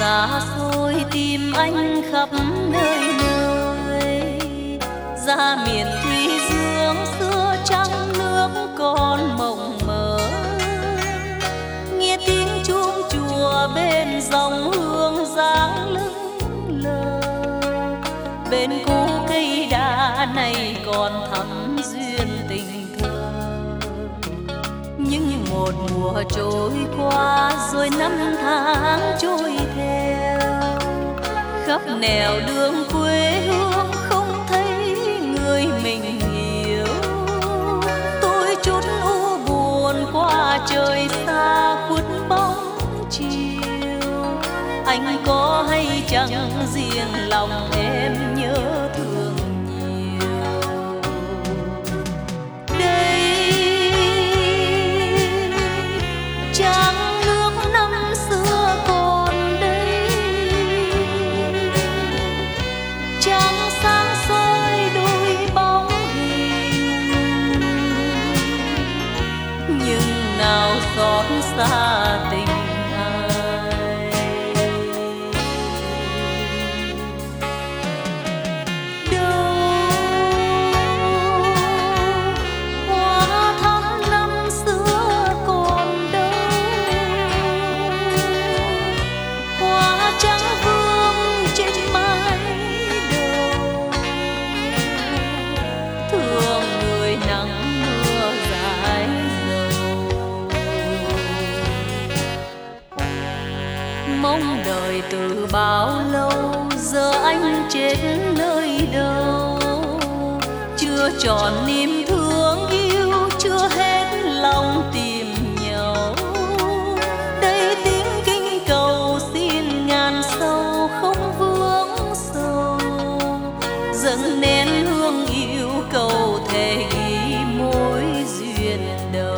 xa xôi tìm anh khắp nơi nơi, ra miền Thủy Dương xưa trăng nước còn mộng mơ, nghe tiếng chuông chùa bên dòng hương dáng lững lờ, bên cũ cây đa này còn thắm duyên tình thơ. Nhưng một mùa trôi qua rồi năm tháng trôi theo, khắp nẻo đường quê hương không thấy người mình yêu. Tôi chút u buồn qua trời xa khuất bóng chiều, anh có hay chẳng riêng lòng em nhớ thương nhiều. Đây trăng nước năm xưa còn đây, trăng sáng soi đôi bóng hình, nhưng nào xót xa tình ai. Đâu hoa thắm năm xưa còn đâu, hoa trắng vương trên mái đầu, thương người nắng mưa dài dầu. Mong đời từ bao lâu, giờ anh chết nơi đâu, chưa tròn niềm thương yêu, chưa hết lòng tìm nhau. Đây tiếng kinh cầu xin ngàn sâu không vướng sâu, dâng nén hương yêu cầu thề ghi mối duyên đầu.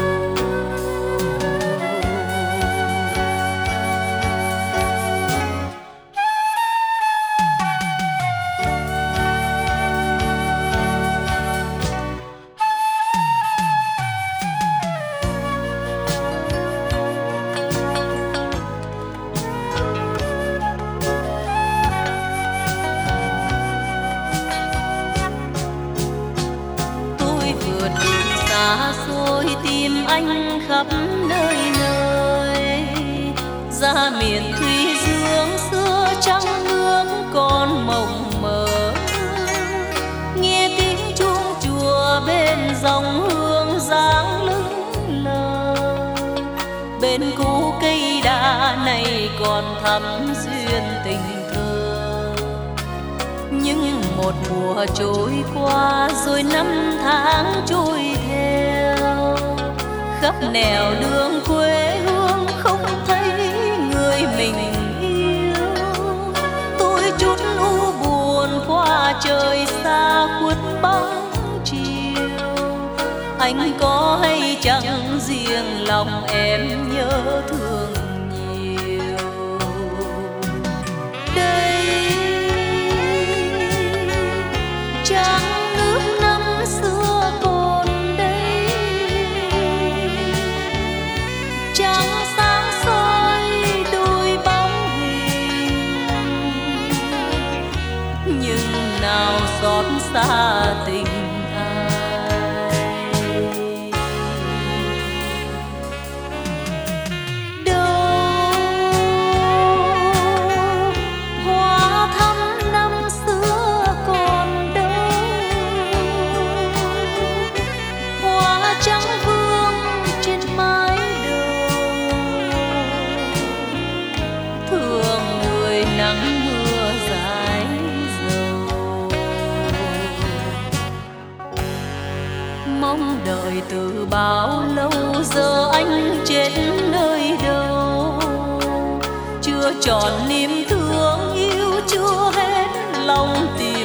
Xa xôi tìm anh khắp nơi nơi, ra miền Thủy Dương xưa trăng nước còn mộng mơ, nghe tiếng chuông chùa bên dòng hương dáng lững lờ, bên cũ cây đa này còn thắm duyên tình thơ. Nhưng một mùa trôi qua rồi năm tháng trôi theo, khắp nẻo đường quê hương không thấy người mình yêu. Tôi chút u buồn qua trời xa khuất bóng chiều, anh có hay chẳng riêng lòng em nhớ thương nhiều. Đây trăng nước năm xưa còn đây, trăng sáng soi đôi bóng hình, nhưng nào xót xa tình ai. Đâu hoa thắm năm xưa còn đâu, hoa trắng vương trên mái đầu, thương người nắng mưa dài dầu. Mong đời từ bao lâu, giờ anh chết nơi đâu, chưa tròn niềm thương yêu, chưa hết lòng tìm